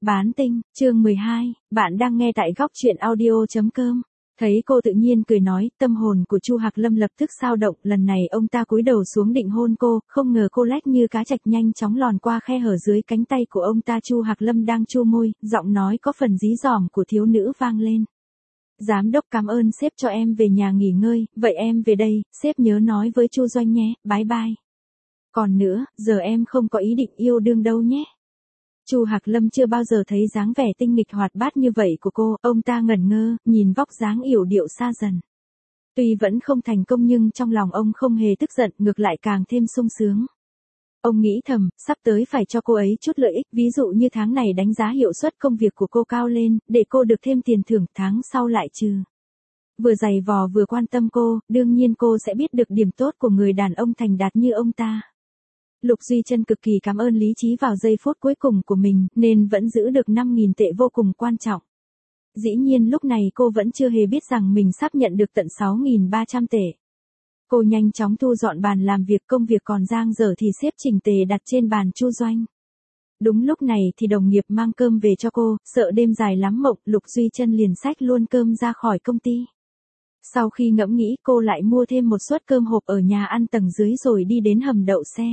Bán tinh, chương 12, bạn đang nghe tại góc truyện audio.com. Thấy cô tự nhiên cười nói, tâm hồn của Chu Hạc Lâm lập tức xao động, lần này ông ta cúi đầu xuống định hôn cô, không ngờ cô lách như cá trạch nhanh chóng lòn qua khe hở dưới cánh tay của ông ta. Chu Hạc Lâm đang chu môi, giọng nói có phần dí dỏm của thiếu nữ vang lên. Giám đốc cảm ơn sếp cho em về nhà nghỉ ngơi, vậy em về đây, sếp nhớ nói với Chu Doanh nhé, bye bye. Còn nữa, giờ em không có ý định yêu đương đâu nhé. Chu Hạc Lâm chưa bao giờ thấy dáng vẻ tinh nghịch hoạt bát như vậy của cô, ông ta ngẩn ngơ, nhìn vóc dáng yểu điệu xa dần. Tuy vẫn không thành công nhưng trong lòng ông không hề tức giận, ngược lại càng thêm sung sướng. Ông nghĩ thầm, sắp tới phải cho cô ấy chút lợi ích, ví dụ như tháng này đánh giá hiệu suất công việc của cô cao lên, để cô được thêm tiền thưởng, tháng sau lại trừ. Vừa giày vò vừa quan tâm cô, đương nhiên cô sẽ biết được điểm tốt của người đàn ông thành đạt như ông ta. Lục Duy Chân cực kỳ cảm ơn lý trí vào giây phút cuối cùng của mình, nên vẫn giữ được 5.000 tệ vô cùng quan trọng. Dĩ nhiên lúc này cô vẫn chưa hề biết rằng mình sắp nhận được tận 6.300 tệ. Cô nhanh chóng thu dọn bàn làm việc, công việc còn dang dở thì xếp chỉnh tề đặt trên bàn Chu Doanh. Đúng lúc này thì đồng nghiệp mang cơm về cho cô, sợ đêm dài lắm mộng, Lục Duy Chân liền xách luôn cơm ra khỏi công ty. Sau khi ngẫm nghĩ cô lại mua thêm một suất cơm hộp ở nhà ăn tầng dưới rồi đi đến hầm đậu xe.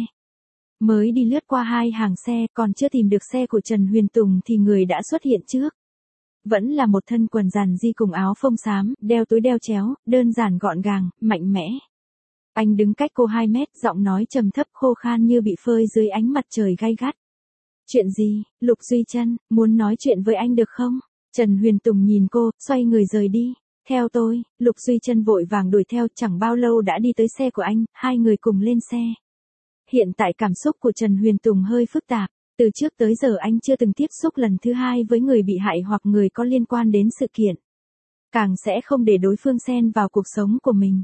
Mới đi lướt qua 2 hàng xe, còn chưa tìm được xe của Trần Huyền Tùng thì người đã xuất hiện trước. Vẫn là một thân quần giản di cùng áo phông xám, đeo túi đeo chéo, đơn giản gọn gàng, mạnh mẽ. Anh đứng cách cô 2 mét, giọng nói trầm thấp khô khan như bị phơi dưới ánh mặt trời gay gắt. Chuyện gì, Lục Duy Chân, muốn nói chuyện với anh được không? Trần Huyền Tùng nhìn cô, xoay người rời đi. Theo tôi, Lục Duy Chân vội vàng đuổi theo, chẳng bao lâu đã đi tới xe của anh, hai người cùng lên xe. Hiện tại cảm xúc của Trần Huyền Tùng hơi phức tạp, từ trước tới giờ anh chưa từng tiếp xúc lần thứ hai với người bị hại hoặc người có liên quan đến sự kiện. Càng sẽ không để đối phương xen vào cuộc sống của mình.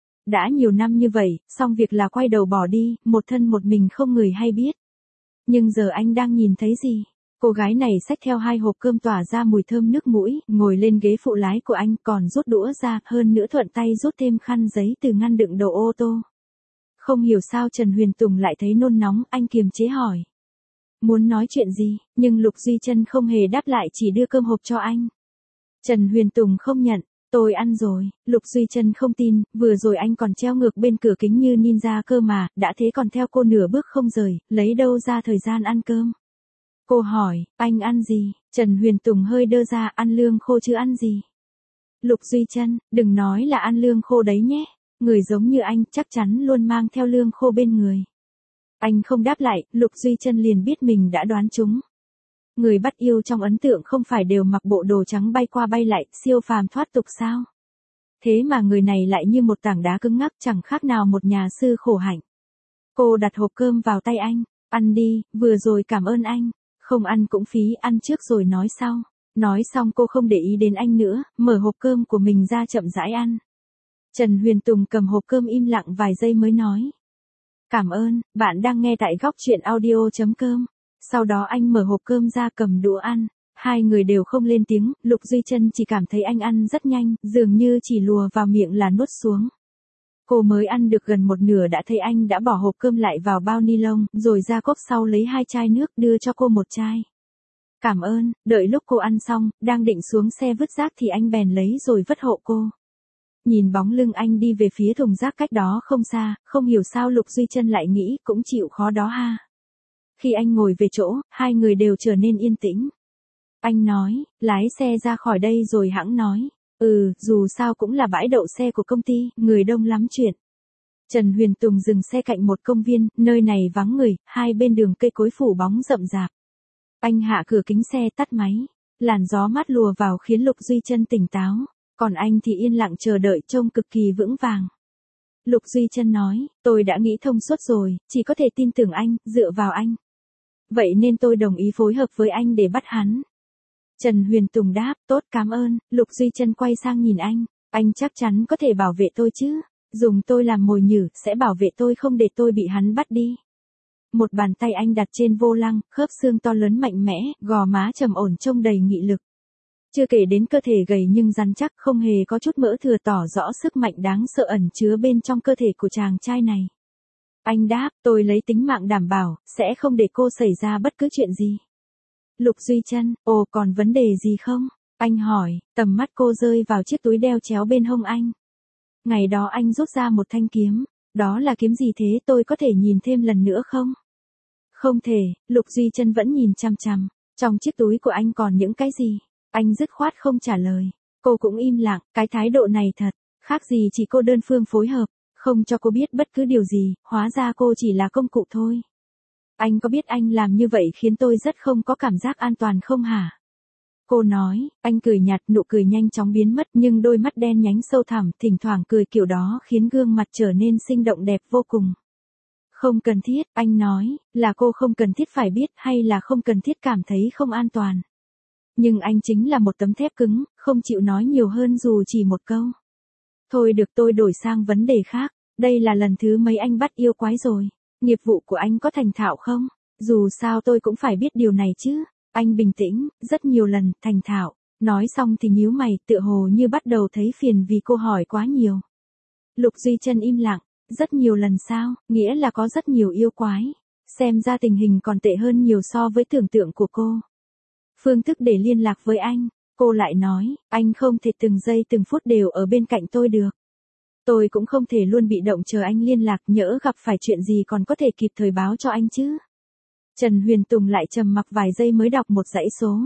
Đã nhiều năm như vậy, xong việc là quay đầu bỏ đi, một thân một mình không người hay biết. Nhưng giờ anh đang nhìn thấy gì? Cô gái này xách theo 2 hộp cơm tỏa ra mùi thơm nước mũi, ngồi lên ghế phụ lái của anh, còn rút đũa ra, hơn nữa thuận tay rút thêm khăn giấy từ ngăn đựng đồ ô tô. Không hiểu sao Trần Huyền Tùng lại thấy nôn nóng, anh kiềm chế hỏi. Muốn nói chuyện gì, nhưng Lục Duy Chân không hề đáp lại, chỉ đưa cơm hộp cho anh. Trần Huyền Tùng không nhận, tôi ăn rồi. Lục Duy Chân không tin, vừa rồi anh còn treo ngược bên cửa kính như ninja cơ mà, đã thế còn theo cô nửa bước không rời, lấy đâu ra thời gian ăn cơm. Cô hỏi, anh ăn gì? Trần Huyền Tùng hơi đơ ra, ăn lương khô chứ ăn gì? Lục Duy Chân, đừng nói là ăn lương khô đấy nhé. Người giống như anh chắc chắn luôn mang theo lương khô bên người. Anh không đáp lại, Lục Duy Chân liền biết mình đã đoán trúng. Người bắt yêu trong ấn tượng không phải đều mặc bộ đồ trắng bay qua bay lại, siêu phàm thoát tục sao? Thế mà người này lại như một tảng đá cứng ngắc, chẳng khác nào một nhà sư khổ hạnh. Cô đặt hộp cơm vào tay anh, ăn đi, vừa rồi cảm ơn anh. Không ăn cũng phí, ăn trước rồi nói sau. Nói xong cô không để ý đến anh nữa, mở hộp cơm của mình ra chậm rãi ăn. Trần Huyền Tùng cầm hộp cơm im lặng vài giây mới nói. Cảm ơn, bạn đang nghe tại góc truyện audio.com. Sau đó anh mở hộp cơm ra cầm đũa ăn. Hai người đều không lên tiếng, Lục Duy Chân chỉ cảm thấy anh ăn rất nhanh, dường như chỉ lùa vào miệng là nuốt xuống. Cô mới ăn được gần một nửa đã thấy anh đã bỏ hộp cơm lại vào bao ni lông, rồi ra cốc sau lấy 2 chai nước đưa cho cô một chai. Cảm ơn, đợi lúc cô ăn xong, đang định xuống xe vứt rác thì anh bèn lấy rồi vứt hộ cô. Nhìn bóng lưng anh đi về phía thùng rác cách đó không xa, không hiểu sao Lục Duy Chân lại nghĩ cũng chịu khó đó ha. Khi anh ngồi về chỗ, hai người đều trở nên yên tĩnh. Anh nói, lái xe ra khỏi đây rồi hẵng nói. Dù sao cũng là bãi đậu xe của công ty, người đông lắm chuyện. Trần Huyền Tùng dừng xe cạnh một công viên, nơi này vắng người, hai bên đường cây cối phủ bóng rậm rạp. Anh hạ cửa kính xe tắt máy. Làn gió mát lùa vào khiến Lục Duy Chân tỉnh táo. Còn anh thì yên lặng chờ đợi, trông cực kỳ vững vàng. Lục Duy Chân nói, tôi đã nghĩ thông suốt rồi, chỉ có thể tin tưởng anh, dựa vào anh. Vậy nên tôi đồng ý phối hợp với anh để bắt hắn. Trần Huyền Tùng đáp, tốt cảm ơn. Lục Duy Chân quay sang nhìn anh chắc chắn có thể bảo vệ tôi chứ. Dùng tôi làm mồi nhử, sẽ bảo vệ tôi không để tôi bị hắn bắt đi. Một bàn tay anh đặt trên vô lăng, khớp xương to lớn mạnh mẽ, gò má trầm ổn trông đầy nghị lực. Chưa kể đến cơ thể gầy nhưng rắn chắc, không hề có chút mỡ thừa, tỏ rõ sức mạnh đáng sợ ẩn chứa bên trong cơ thể của chàng trai này. Anh đáp, tôi lấy tính mạng đảm bảo, sẽ không để cô xảy ra bất cứ chuyện gì. Lục Duy Chân, ồ còn vấn đề gì không? Anh hỏi, tầm mắt cô rơi vào chiếc túi đeo chéo bên hông anh. Ngày đó anh rút ra một thanh kiếm, đó là kiếm gì thế, tôi có thể nhìn thêm lần nữa không? Không thể, Lục Duy Chân vẫn nhìn chằm chằm, trong chiếc túi của anh còn những cái gì? Anh dứt khoát không trả lời. Cô cũng im lặng, cái thái độ này thật, khác gì chỉ cô đơn phương phối hợp, không cho cô biết bất cứ điều gì, hóa ra cô chỉ là công cụ thôi. Anh có biết anh làm như vậy khiến tôi rất không có cảm giác an toàn không hả? Cô nói, anh cười nhạt, nụ cười nhanh chóng biến mất nhưng đôi mắt đen nhánh sâu thẳm thỉnh thoảng cười kiểu đó khiến gương mặt trở nên sinh động đẹp vô cùng. Không cần thiết, anh nói, là cô không cần thiết phải biết hay là không cần thiết cảm thấy không an toàn. Nhưng anh chính là một tấm thép cứng, không chịu nói nhiều hơn dù chỉ một câu. Thôi được, tôi đổi sang vấn đề khác, đây là lần thứ mấy anh bắt yêu quái rồi? Nghiệp vụ của anh có thành thạo không? Dù sao tôi cũng phải biết điều này chứ. Anh bình tĩnh, rất nhiều lần, thành thạo. Nói xong thì nhíu mày, tựa hồ như bắt đầu thấy phiền vì cô hỏi quá nhiều. Lục Duy Chân im lặng, rất nhiều lần sao, nghĩa là có rất nhiều yêu quái. Xem ra tình hình còn tệ hơn nhiều so với tưởng tượng của cô. Phương thức để liên lạc với anh, cô lại nói, anh không thể từng giây từng phút đều ở bên cạnh tôi được. Tôi cũng không thể luôn bị động chờ anh liên lạc, nhỡ gặp phải chuyện gì còn có thể kịp thời báo cho anh chứ. Trần Huyền Tùng lại trầm mặc vài giây mới đọc một dãy số.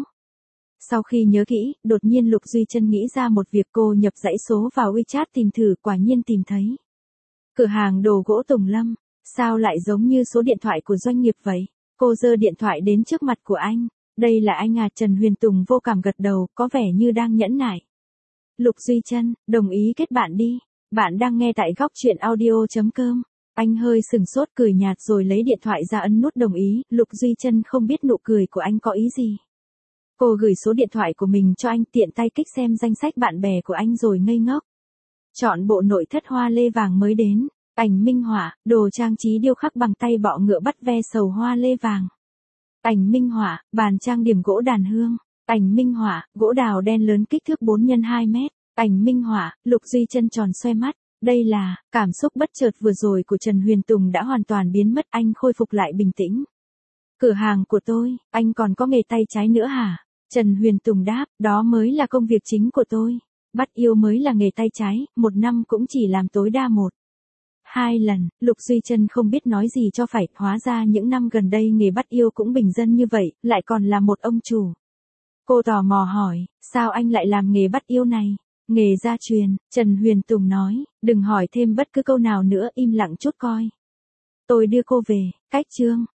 Sau khi nhớ kỹ, đột nhiên Lục Duy Chân nghĩ ra một việc, cô nhập dãy số vào WeChat tìm thử, quả nhiên tìm thấy. Cửa hàng đồ gỗ Tùng Lâm, sao lại giống như số điện thoại của doanh nghiệp vậy? Cô giơ điện thoại đến trước mặt của anh. Đây là anh à? Trần Huyền Tùng vô cảm gật đầu, có vẻ như đang nhẫn nại. Lục Duy Chân, đồng ý kết bạn đi. Bạn đang nghe tại góc truyện audio.com. Anh hơi sừng sốt cười nhạt rồi lấy điện thoại ra ấn nút đồng ý. Lục Duy Chân không biết nụ cười của anh có ý gì. Cô gửi số điện thoại của mình cho anh, tiện tay kích xem danh sách bạn bè của anh rồi ngây ngốc. Chọn bộ nội thất hoa lê vàng mới đến. Ảnh minh họa, đồ trang trí điêu khắc bằng tay bọ ngựa bắt ve sầu hoa lê vàng. Ảnh minh họa, bàn trang điểm gỗ đàn hương. Ảnh minh họa, gỗ đào đen lớn kích thước 4x2 mét. Ảnh minh họa, Lục Duy Chân tròn xoe mắt. Đây là, cảm xúc bất chợt vừa rồi của Trần Huyền Tùng đã hoàn toàn biến mất, anh khôi phục lại bình tĩnh. Cửa hàng của tôi, anh còn có nghề tay trái nữa hả? Trần Huyền Tùng đáp, đó mới là công việc chính của tôi. Bắt yêu mới là nghề tay trái, một năm cũng chỉ làm tối đa 1-2 lần. Lục Duy Chân không biết nói gì cho phải, hóa ra những năm gần đây nghề bắt yêu cũng bình dân như vậy, lại còn là một ông chủ. Cô tò mò hỏi, sao anh lại làm nghề bắt yêu này? Nghề gia truyền, Trần Huyền Tùng nói, đừng hỏi thêm bất cứ câu nào nữa, im lặng chút coi. Tôi đưa cô về, cách chương.